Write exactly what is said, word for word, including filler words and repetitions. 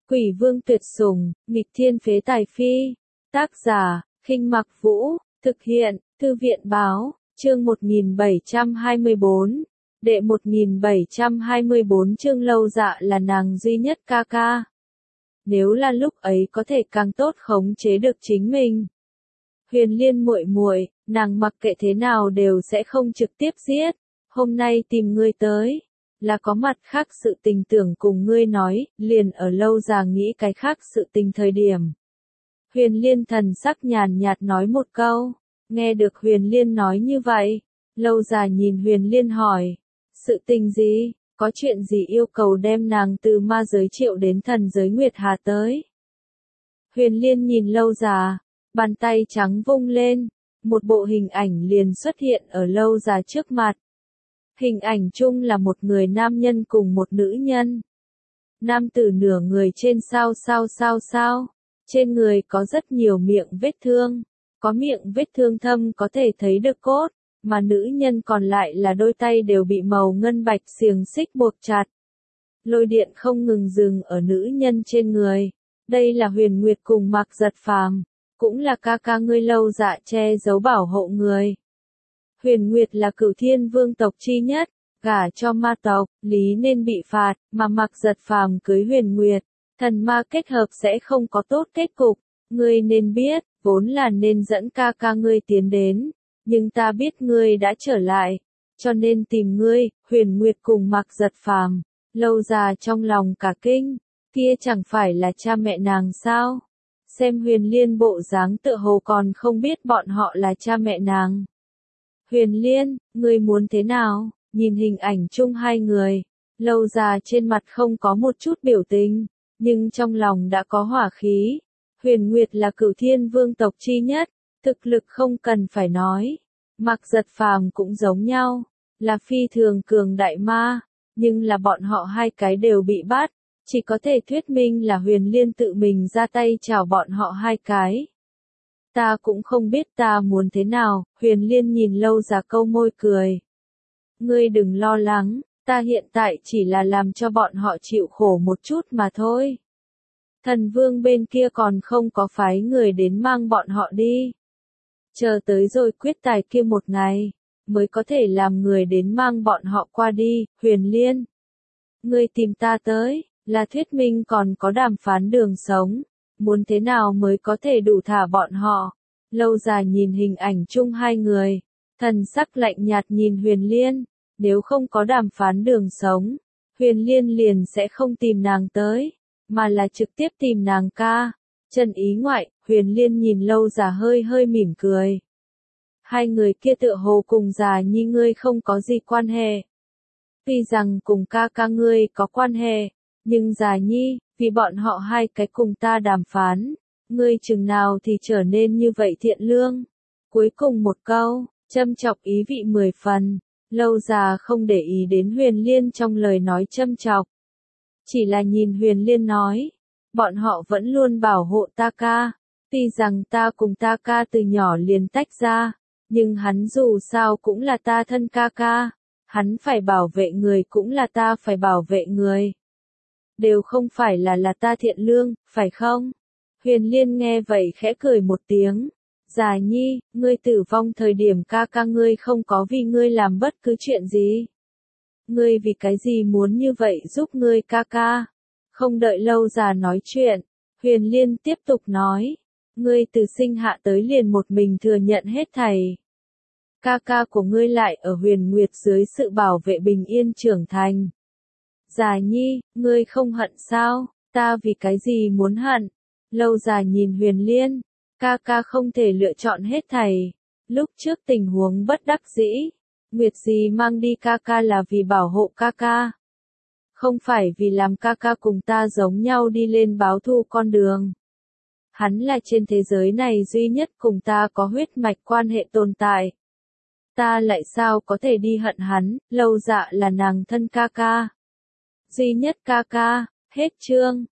Quỷ vương tuyệt sủng, nghịch thiên phế tài phi. Tác giả, Khinh Mặc Vũ, thực hiện, Thư viện báo, chương một nghìn bảy trăm hai mươi bốn. Đệ một nghìn bảy trăm hai mươi bốn chương Lâu Dạ là nàng duy nhất ca ca. Nếu là lúc ấy có thể càng tốt khống chế được chính mình. Huyền Liên muội muội, nàng mặc kệ thế nào đều sẽ không trực tiếp giết. Hôm nay tìm ngươi tới, là có mặt khác sự tình tưởng cùng ngươi nói, liền ở Lâu Dạ nghĩ cái khác sự tình thời điểm. Huyền Liên thần sắc nhàn nhạt nói một câu, nghe được Huyền Liên nói như vậy, Lâu Dạ nhìn Huyền Liên hỏi, sự tình gì, có chuyện gì yêu cầu đem nàng từ ma giới triệu đến thần giới Nguyệt Hà tới. Huyền Liên nhìn Lâu Dạ, bàn tay trắng vung lên, một bộ hình ảnh liền xuất hiện ở Lâu Dạ trước mặt. Hình ảnh chung là một người nam nhân cùng một nữ nhân. Nam tử nửa người trên sao sao sao sao, trên người có rất nhiều miệng vết thương, có miệng vết thương thâm có thể thấy được cốt, mà nữ nhân còn lại là đôi tay đều bị màu ngân bạch xiềng xích buộc chặt. Lôi điện không ngừng dừng ở nữ nhân trên người. Đây là Huyền Nguyệt cùng Mạc Giật Phàm, cũng là ca ca ngươi Lâu Dạ che giấu bảo hộ người. Huyền Nguyệt là Cửu Thiên Vương tộc chi nhất, gả cho ma tộc, lý nên bị phạt, mà Mạc Giật Phàm cưới Huyền Nguyệt, thần ma kết hợp sẽ không có tốt kết cục. Ngươi nên biết, vốn là nên dẫn ca ca ngươi tiến đến, nhưng ta biết ngươi đã trở lại, cho nên tìm ngươi. Huyền Nguyệt cùng Mạc Giật Phàm, Lâu Dạ trong lòng cả kinh, kia chẳng phải là cha mẹ nàng sao? Xem Huyền Liên bộ dáng tựa hồ còn không biết bọn họ là cha mẹ nàng. Huyền Liên, ngươi muốn thế nào? Nhìn hình ảnh chung hai người, Lâu Dạ trên mặt không có một chút biểu tình, nhưng trong lòng đã có hỏa khí. Huyền Nguyệt là Cửu Thiên Vương tộc chi nhất, thực lực không cần phải nói. Mạc Giật Phàm cũng giống nhau, là phi thường cường đại ma, nhưng là bọn họ hai cái đều bị bắt, chỉ có thể thuyết minh là Huyền Liên tự mình ra tay chào bọn họ hai cái. Ta cũng không biết ta muốn thế nào. Huyền Liên nhìn Lâu Dạ câu môi cười. Ngươi đừng lo lắng, ta hiện tại chỉ là làm cho bọn họ chịu khổ một chút mà thôi. Thần vương bên kia còn không có phái người đến mang bọn họ đi. Chờ tới rồi quyết tài kia một ngày, mới có thể làm người đến mang bọn họ qua đi. Huyền Liên, ngươi tìm ta tới, là thuyết minh còn có đàm phán đường sống, muốn thế nào mới có thể đủ thả bọn họ. Lâu Dạ nhìn hình ảnh chung hai người, thần sắc lạnh nhạt nhìn Huyền Liên, nếu không có đàm phán đường sống, Huyền Liên liền sẽ không tìm nàng tới, mà là trực tiếp tìm nàng ca. Chân ý ngoại, Huyền Liên nhìn Lâu Dạ hơi hơi mỉm cười. Hai người kia tựa hồ cùng Dạ Nhi ngươi không có gì quan hệ. Tuy rằng cùng ca ca ngươi có quan hệ, nhưng Dạ Nhi, vì bọn họ hai cái cùng ta đàm phán, ngươi chừng nào thì trở nên như vậy thiện lương. Cuối cùng một câu, châm chọc ý vị mười phần. Lâu Dạ không để ý đến Huyền Liên trong lời nói châm chọc, chỉ là nhìn Huyền Liên nói, bọn họ vẫn luôn bảo hộ ta ca, tuy rằng ta cùng ta ca từ nhỏ liền tách ra, nhưng hắn dù sao cũng là ta thân ca ca, hắn phải bảo vệ người cũng là ta phải bảo vệ người. Đều không phải là là ta thiện lương, phải không? Huyền Liên nghe vậy khẽ cười một tiếng. Dạ Nhi, ngươi tử vong thời điểm ca ca ngươi không có vì ngươi làm bất cứ chuyện gì. Ngươi vì cái gì muốn như vậy giúp ngươi ca ca? Không đợi Lâu Dạ nói chuyện, Huyền Liên tiếp tục nói. Ngươi từ sinh hạ tới liền một mình thừa nhận hết thảy. Ca ca của ngươi lại ở Huyền Nguyệt dưới sự bảo vệ bình yên trưởng thành. Dạ Nhi, ngươi không hận sao? Ta vì cái gì muốn hận? Lâu Dạ nhìn Huyền Liên, ca ca không thể lựa chọn hết thảy. Lúc trước tình huống bất đắc dĩ, Nguyệt Dì mang đi ca ca là vì bảo hộ ca ca. Không phải vì làm ca ca cùng ta giống nhau đi lên báo thù con đường. Hắn là trên thế giới này duy nhất cùng ta có huyết mạch quan hệ tồn tại. Ta lại sao có thể đi hận hắn? Lâu Dạ là nàng thân ca ca. Duy nhất ca ca. Hết chương.